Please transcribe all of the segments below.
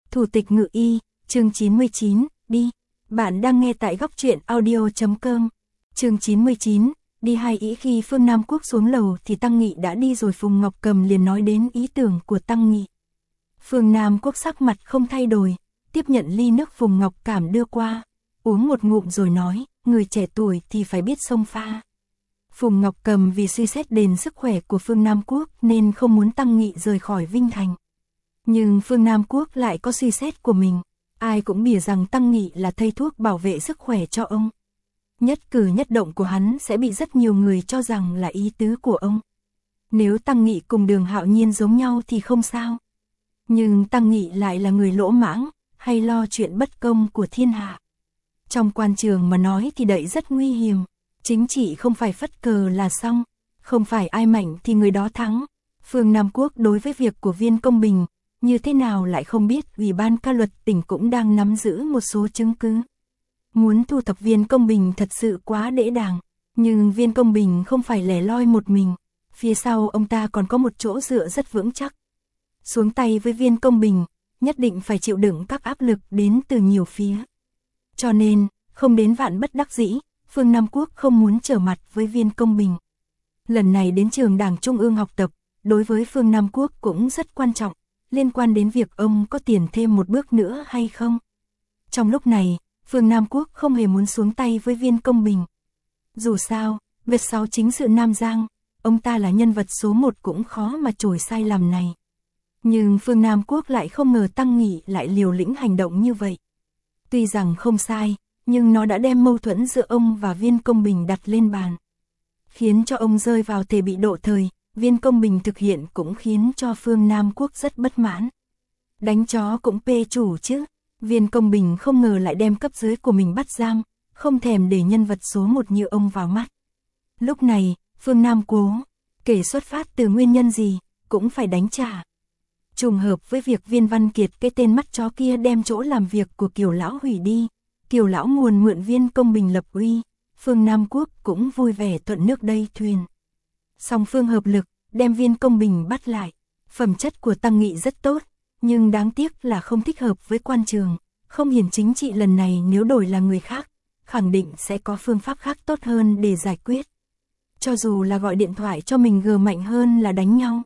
Thủ tịch Ngự Y, chương 99, đi. Bạn đang nghe tại góc truyện audio.com. Chương 99, đi. Hai ý. Khi Phương Nam Quốc xuống lầu thì Tăng Nghị đã đi rồi. Phùng Ngọc Cầm liền nói đến ý tưởng của Tăng Nghị. Phương Nam Quốc sắc mặt không thay đổi, tiếp nhận ly nước Phùng Ngọc Cảm đưa qua, uống một ngụm rồi nói, người trẻ tuổi thì phải biết xông pha. Phùng Ngọc Cầm vì suy xét đến sức khỏe của Phương Nam Quốc nên không muốn Tăng Nghị rời khỏi Vinh Thành. Nhưng Phương Nam Quốc lại có suy xét của mình, ai cũng bỉa rằng Tăng Nghị là thầy thuốc bảo vệ sức khỏe cho ông. Nhất cử nhất động của hắn sẽ bị rất nhiều người cho rằng là ý tứ của ông. Nếu Tăng Nghị cùng Đường Hạo Nhiên giống nhau thì không sao. Nhưng Tăng Nghị lại là người lỗ mãng, hay lo chuyện bất công của thiên hạ. Trong quan trường mà nói thì đậy rất nguy hiểm, chính trị không phải phất cờ là xong, không phải ai mạnh thì người đó thắng. Phương Nam Quốc đối với việc của Viên Công Bình, như thế nào lại không biết. Ủy ban ca luật tỉnh cũng đang nắm giữ một số chứng cứ. Muốn thu thập Viên Công Bình thật sự quá dễ dàng, nhưng Viên Công Bình không phải lẻ loi một mình, phía sau ông ta còn có một chỗ dựa rất vững chắc. Xuống tay với Viên Công Bình, nhất định phải chịu đựng các áp lực đến từ nhiều phía. Cho nên, không đến vạn bất đắc dĩ, Phương Nam Quốc không muốn trở mặt với Viên Công Bình. Lần này đến trường Đảng Trung ương học tập, đối với Phương Nam Quốc cũng rất quan trọng, liên quan đến việc ông có tiền thêm một bước nữa hay không. Trong lúc này, Phương Nam Quốc không hề muốn xuống tay với Viên Công Bình. Dù sao, Việt 6 chính sự Nam Giang, ông ta là nhân vật số 1 cũng khó mà chổi sai lầm này. Nhưng Phương Nam Quốc lại không ngờ Tăng Nghị lại liều lĩnh hành động như vậy. Tuy rằng không sai, nhưng nó đã đem mâu thuẫn giữa ông và Viên Công Bình đặt lên bàn, khiến cho ông rơi vào thể bị độ thời. Viên Công Bình thực hiện cũng khiến cho Phương Nam Quốc rất bất mãn. Đánh chó cũng pê chủ chứ. Viên Công Bình không ngờ lại đem cấp dưới của mình bắt giam, không thèm để nhân vật số 1 như ông vào mắt. Lúc này, Phương Nam Cố, kể xuất phát từ nguyên nhân gì, cũng phải đánh trả. Trùng hợp với việc Viên Văn Kiệt, cái tên mắt chó kia, đem chỗ làm việc của Kiều Lão hủy đi, Kiều Lão nguồn mượn Viên Công Bình lập uy, Phương Nam Quốc cũng vui vẻ thuận nước đẩy thuyền. Song phương hợp lực, đem Viên Công Bình bắt lại. Phẩm chất của Tăng Nghị rất tốt, nhưng đáng tiếc là không thích hợp với quan trường, không hiển chính trị. Lần này nếu đổi là người khác, khẳng định sẽ có phương pháp khác tốt hơn để giải quyết. Cho dù là gọi điện thoại cho mình gờ mạnh hơn là đánh nhau.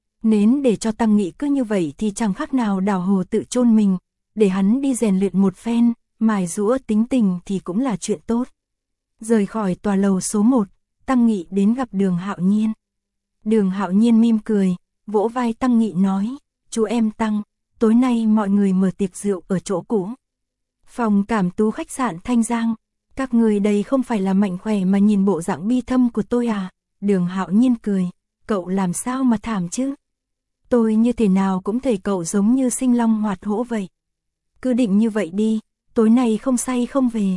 Nếu để cho Tăng Nghị cứ như vậy thì chẳng khác nào đào hồ tự chôn mình, để hắn đi rèn luyện một phen, mài giũa tính tình thì cũng là chuyện tốt. Rời khỏi tòa lầu số 1, Tăng Nghị đến gặp Đường Hạo Nhiên. Đường Hạo Nhiên mỉm cười, vỗ vai Tăng Nghị nói, chú em Tăng, tối nay mọi người mở tiệc rượu ở chỗ cũ. Phòng Cảm Tú khách sạn Thanh Giang, các người đây không phải là mạnh khỏe mà nhìn bộ dạng bi thâm của tôi à? Đường Hạo Nhiên cười, cậu làm sao mà thảm chứ? Tôi như thế nào cũng thấy cậu giống như sinh long hoạt hổ vậy. Cứ định như vậy đi, tối nay không say không về.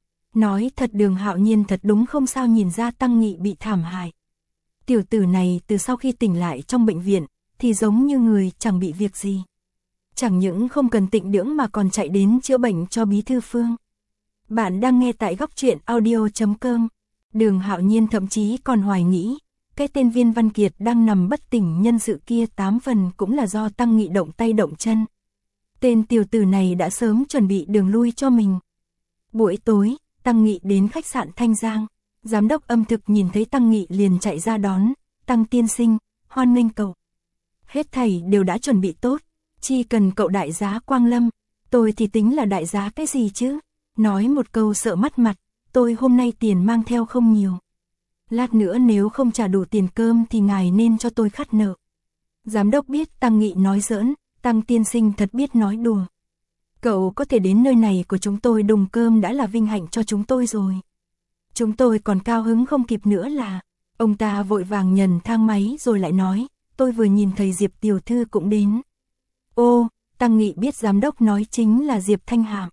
Nói thật, Đường Hạo Nhiên thật đúng không sao nhìn ra Tăng Nghị bị thảm hại. Tiểu tử này từ sau khi tỉnh lại trong bệnh viện, thì giống như người chẳng bị việc gì. Chẳng những không cần tịnh dưỡng mà còn chạy đến chữa bệnh cho Bí thư Phương. Bạn đang nghe tại góc truyện audio.com. Đường Hạo Nhiên thậm chí còn hoài nghĩ, cái tên Viên Văn Kiệt đang nằm bất tỉnh nhân sự kia 8 phần cũng là do Tăng Nghị động tay động chân. Tên tiểu tử này đã sớm chuẩn bị đường lui cho mình. Buổi tối, Tăng Nghị đến khách sạn Thanh Giang. Giám đốc âm thực nhìn thấy Tăng Nghị liền chạy ra đón, Tăng tiên sinh, hoan nghênh cậu. Hết thảy đều đã chuẩn bị tốt, chỉ cần cậu đại giá quang lâm. Tôi thì tính là đại giá cái gì chứ? Nói một câu sợ mất mặt, tôi hôm nay tiền mang theo không nhiều. Lát nữa nếu không trả đủ tiền cơm thì ngài nên cho tôi khắt nợ. Giám đốc biết Tăng Nghị nói giỡn, Tăng tiên sinh thật biết nói đùa. Cậu có thể đến nơi này của chúng tôi đùng cơm đã là vinh hạnh cho chúng tôi rồi. Chúng tôi còn cao hứng không kịp nữa là. Ông ta vội vàng nhần thang máy rồi lại nói, tôi vừa nhìn thấy Diệp tiểu thư cũng đến. Ô, Tăng Nghị biết giám đốc nói chính là Diệp Thanh Hạm.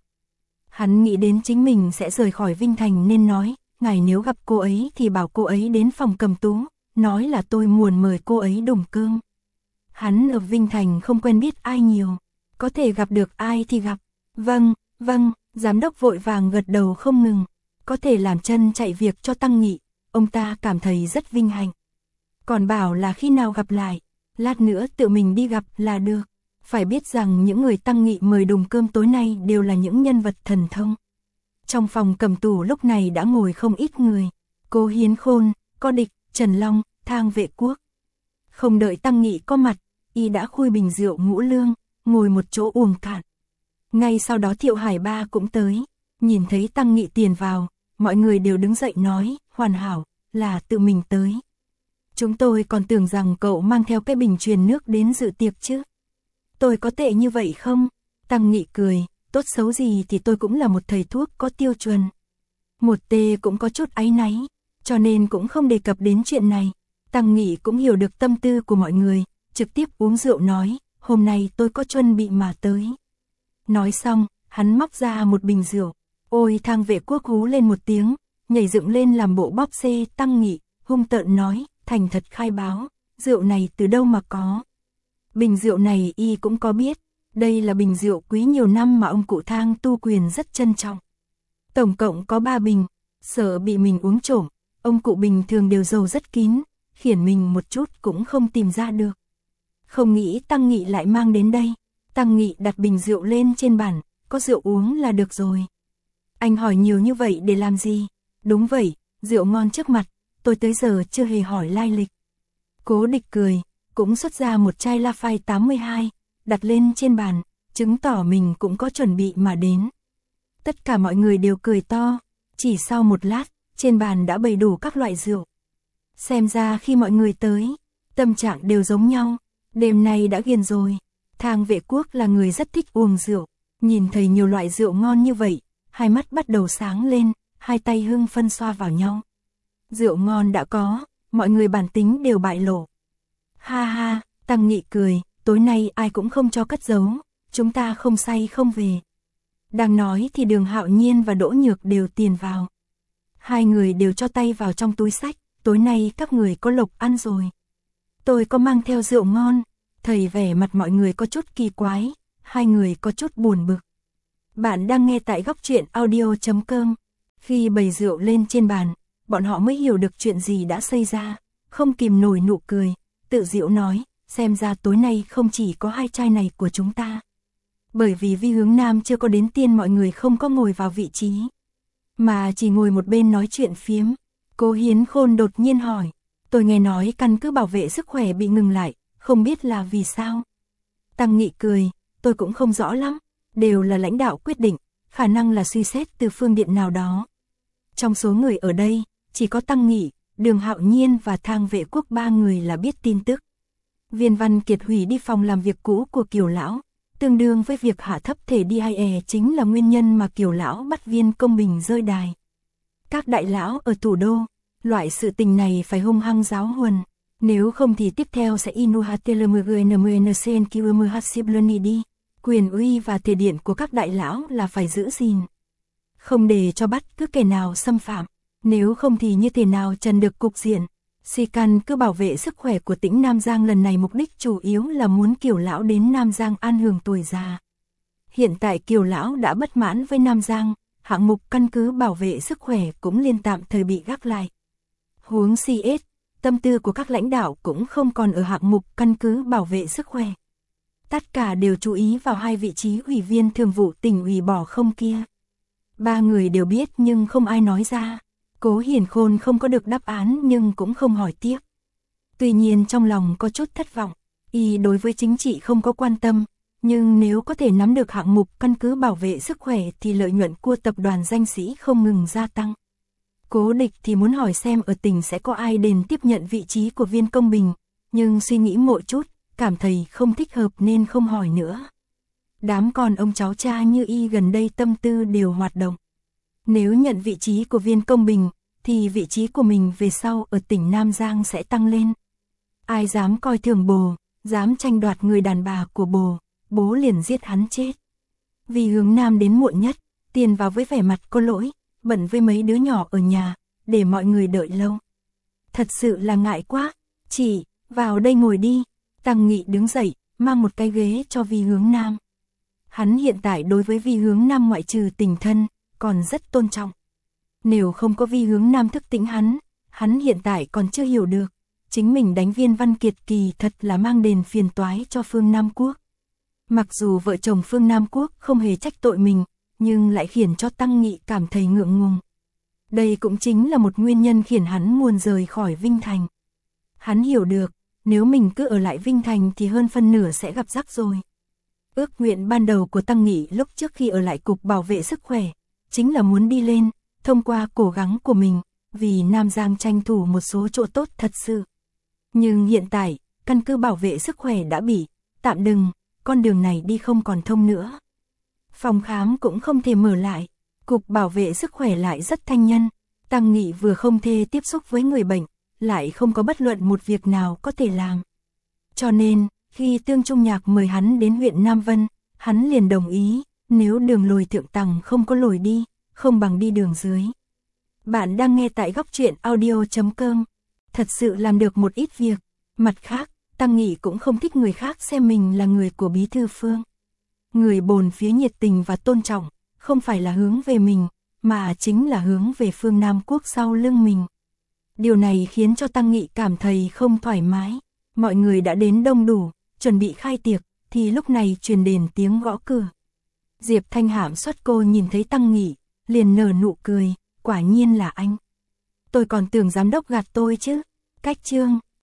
Hắn nghĩ đến chính mình sẽ rời khỏi Vinh Thành nên nói, ngài nếu gặp cô ấy thì bảo cô ấy đến phòng Cầm Tú, nói là tôi muốn mời cô ấy đùng cơm. Hắn ở Vinh Thành không quen biết ai nhiều, có thể gặp được ai thì gặp. Vâng, vâng, giám đốc vội vàng gật đầu không ngừng. Có thể làm chân chạy việc cho Tăng Nghị, ông ta cảm thấy rất vinh hạnh. Còn bảo là khi nào gặp lại, lát nữa tự mình đi gặp là được. Phải biết rằng những người Tăng Nghị mời đùng cơm tối nay đều là những nhân vật thần thông. Trong phòng cầm tù lúc này đã ngồi không ít người. Cố Hiến Khôn, Có Địch, Trần Long, Thang Vệ Quốc. Không đợi Tăng Nghị có mặt, y đã khui bình rượu ngũ lương, ngồi một chỗ uống cạn. Ngay sau đó Thiệu Hải Ba cũng tới, nhìn thấy Tăng Nghị tiền vào, mọi người đều đứng dậy nói, hoàn hảo, là tự mình tới. Chúng tôi còn tưởng rằng cậu mang theo cái bình truyền nước đến dự tiệc chứ. Tôi có tệ như vậy không? Tăng Nghị cười, tốt xấu gì thì tôi cũng là một thầy thuốc có tiêu chuẩn. Một tê cũng có chút áy náy, cho nên cũng không đề cập đến chuyện này. Tăng Nghị cũng hiểu được tâm tư của mọi người, trực tiếp uống rượu nói, hôm nay tôi có chuẩn bị mà tới. Nói xong, hắn móc ra một bình rượu. Ôi, Thang Vệ Quốc hú lên một tiếng, nhảy dựng lên làm bộ bóp xê. Tăng Nghị hung tợn nói, thành thật khai báo, rượu này từ đâu mà có. Bình rượu này y cũng có biết, đây là bình rượu quý nhiều năm mà ông cụ Thang tu quyền rất trân trọng. Tổng cộng có 3 bình, sợ bị mình uống trộm, ông cụ bình thường đều giấu rất kín, khiển mình một chút cũng không tìm ra được. Không nghĩ Tăng Nghị lại mang đến đây. Tăng Nghị đặt bình rượu lên trên bàn, có rượu uống là được rồi. Anh hỏi nhiều như vậy để làm gì? Đúng vậy, rượu ngon trước mặt, tôi tới giờ chưa hề hỏi lai lịch. Cố Địch cười, cũng xuất ra một chai Lafite 82, đặt lên trên bàn, chứng tỏ mình cũng có chuẩn bị mà đến. Tất cả mọi người đều cười to, chỉ sau một lát, trên bàn đã bày đủ các loại rượu. Xem ra khi mọi người tới, tâm trạng đều giống nhau, đêm nay đã ghiền rồi. Thang Vệ Quốc là người rất thích uống rượu, nhìn thấy nhiều loại rượu ngon như vậy, hai mắt bắt đầu sáng lên, hai tay hưng phân xoa vào nhau. Rượu ngon đã có, mọi người bản tính đều bại lộ. Ha ha, Tăng Nghị cười, tối nay ai cũng không cho cất giấu, chúng ta không say không về. Đang nói thì Đường Hạo Nhiên và Đỗ Nhược đều tiền vào. Hai người đều cho tay vào trong túi xách, tối nay các người có lộc ăn rồi. Tôi có mang theo rượu ngon. Thầy vẻ mặt mọi người có chút kỳ quái, hai người có chút buồn bực. Bạn đang nghe tại góc truyện audio.com. Khi bày rượu lên trên bàn, bọn họ mới hiểu được chuyện gì đã xảy ra, không kìm nổi nụ cười, tự giễu nói, xem ra tối nay không chỉ có 2 chai này của chúng ta. Bởi vì Vi Hướng Nam chưa có đến tiên mọi người không có ngồi vào vị trí, mà chỉ ngồi một bên nói chuyện phiếm. Cố Hiến Khôn đột nhiên hỏi, tôi nghe nói căn cứ bảo vệ sức khỏe bị ngừng lại, không biết là vì sao. Tăng Nghị cười, tôi cũng không rõ lắm, đều là lãnh đạo quyết định, khả năng là suy xét từ phương diện nào đó. Trong số người ở đây, chỉ có Tăng Nghị, Đường Hạo Nhiên và Thang Vệ Quốc 3 người là biết tin tức. Viên Văn Kiệt hủy đi phòng làm việc cũ của Kiều Lão, tương đương với việc hạ thấp thể DIE chính là nguyên nhân mà Kiều Lão bắt Viên Công Bình rơi đài. Các đại lão ở thủ đô, loại sự tình này phải hung hăng giáo huấn. Nếu không thì tiếp theo sẽ đi. Quyền uy và thể điện của các đại lão là phải giữ gìn. Không để cho bất cứ kẻ nào xâm phạm. Nếu không thì như thế nào trần được cục diện. Si căn cứ bảo vệ sức khỏe của tỉnh Nam Giang lần này mục đích chủ yếu là muốn Kiều Lão đến Nam Giang an hưởng tuổi già. Hiện tại Kiều Lão đã bất mãn với Nam Giang, hạng mục căn cứ bảo vệ sức khỏe cũng liên tạm thời bị gác lại. Huống CS, tâm tư của các lãnh đạo cũng không còn ở hạng mục căn cứ bảo vệ sức khỏe. Tất cả đều chú ý vào 2 vị trí ủy viên thường vụ tỉnh ủy bỏ không kia. 3 người đều biết nhưng không ai nói ra. Cố Hiển Khôn không có được đáp án nhưng cũng không hỏi tiếp. Tuy nhiên trong lòng có chút thất vọng, y đối với chính trị không có quan tâm, nhưng nếu có thể nắm được hạng mục căn cứ bảo vệ sức khỏe thì lợi nhuận của tập đoàn danh sĩ không ngừng gia tăng. Cố Địch thì muốn hỏi xem ở tỉnh sẽ có ai đền tiếp nhận vị trí của Viên Công Bình, nhưng suy nghĩ một chút, cảm thấy không thích hợp nên không hỏi nữa. Đám con ông cháu cha như y gần đây tâm tư đều hoạt động. Nếu nhận vị trí của Viên Công Bình, thì vị trí của mình về sau ở tỉnh Nam Giang sẽ tăng lên. Ai dám coi thường bồ, dám tranh đoạt người đàn bà của bố liền giết hắn chết. Vì Hướng Nam đến muộn nhất, tiền vào với vẻ mặt có lỗi, bận với mấy đứa nhỏ ở nhà, để mọi người đợi lâu. Thật sự là ngại quá, chị, vào đây ngồi đi. Tăng Nghị đứng dậy, mang một cái ghế cho Vi Hướng Nam. Hắn hiện tại đối với Vi Hướng Nam ngoại trừ tình thân, còn rất tôn trọng. Nếu không có Vi Hướng Nam thức tỉnh hắn hiện tại còn chưa hiểu được. Chính mình đánh Viên Văn Kiệt kỳ thật là mang đến phiền toái cho phương Nam Quốc. Mặc dù vợ chồng Phương Nam Quốc không hề trách tội mình, nhưng lại khiến cho Tăng Nghị cảm thấy ngượng ngùng. Đây cũng chính là một nguyên nhân khiến hắn muốn rời khỏi Vinh Thành. Hắn hiểu được, nếu mình cứ ở lại Vinh Thành thì hơn phân nửa sẽ gặp rắc rối. Ước nguyện ban đầu của Tăng Nghị lúc trước khi ở lại Cục Bảo vệ Sức khỏe, chính là muốn đi lên, thông qua cố gắng của mình, vì Nam Giang tranh thủ một số chỗ tốt thật sự. Nhưng hiện tại, căn cứ bảo vệ sức khỏe đã bị tạm dừng, con đường này đi không còn thông nữa. Phòng khám cũng không thể mở lại, Cục Bảo vệ Sức khỏe lại rất thanh nhân. Tăng Nghị vừa không thể tiếp xúc với người bệnh, lại không có bất luận một việc nào có thể làm. Cho nên, khi Tương Trung Nhạc mời hắn đến huyện Nam Vân, hắn liền đồng ý, nếu đường lồi thượng tầng không có lối đi, không bằng đi đường dưới. Bạn đang nghe tại góc truyện audio.com. Thật sự làm được một ít việc. Mặt khác, Tăng Nghị cũng không thích người khác xem mình là người của Bí thư Phương. Người bồn phía nhiệt tình và tôn trọng, không phải là hướng về mình, mà chính là hướng về Phương Nam Quốc sau lưng mình. Điều này khiến cho Tăng Nghị cảm thấy không thoải mái. Mọi người đã đến đông đủ, chuẩn bị khai tiệc, thì lúc này truyền đến tiếng gõ cửa. Diệp Thanh Hãm xuất cô nhìn thấy Tăng Nghị, liền nở nụ cười, quả nhiên là anh. Tôi còn tưởng giám đốc gạt tôi chứ. Cách chương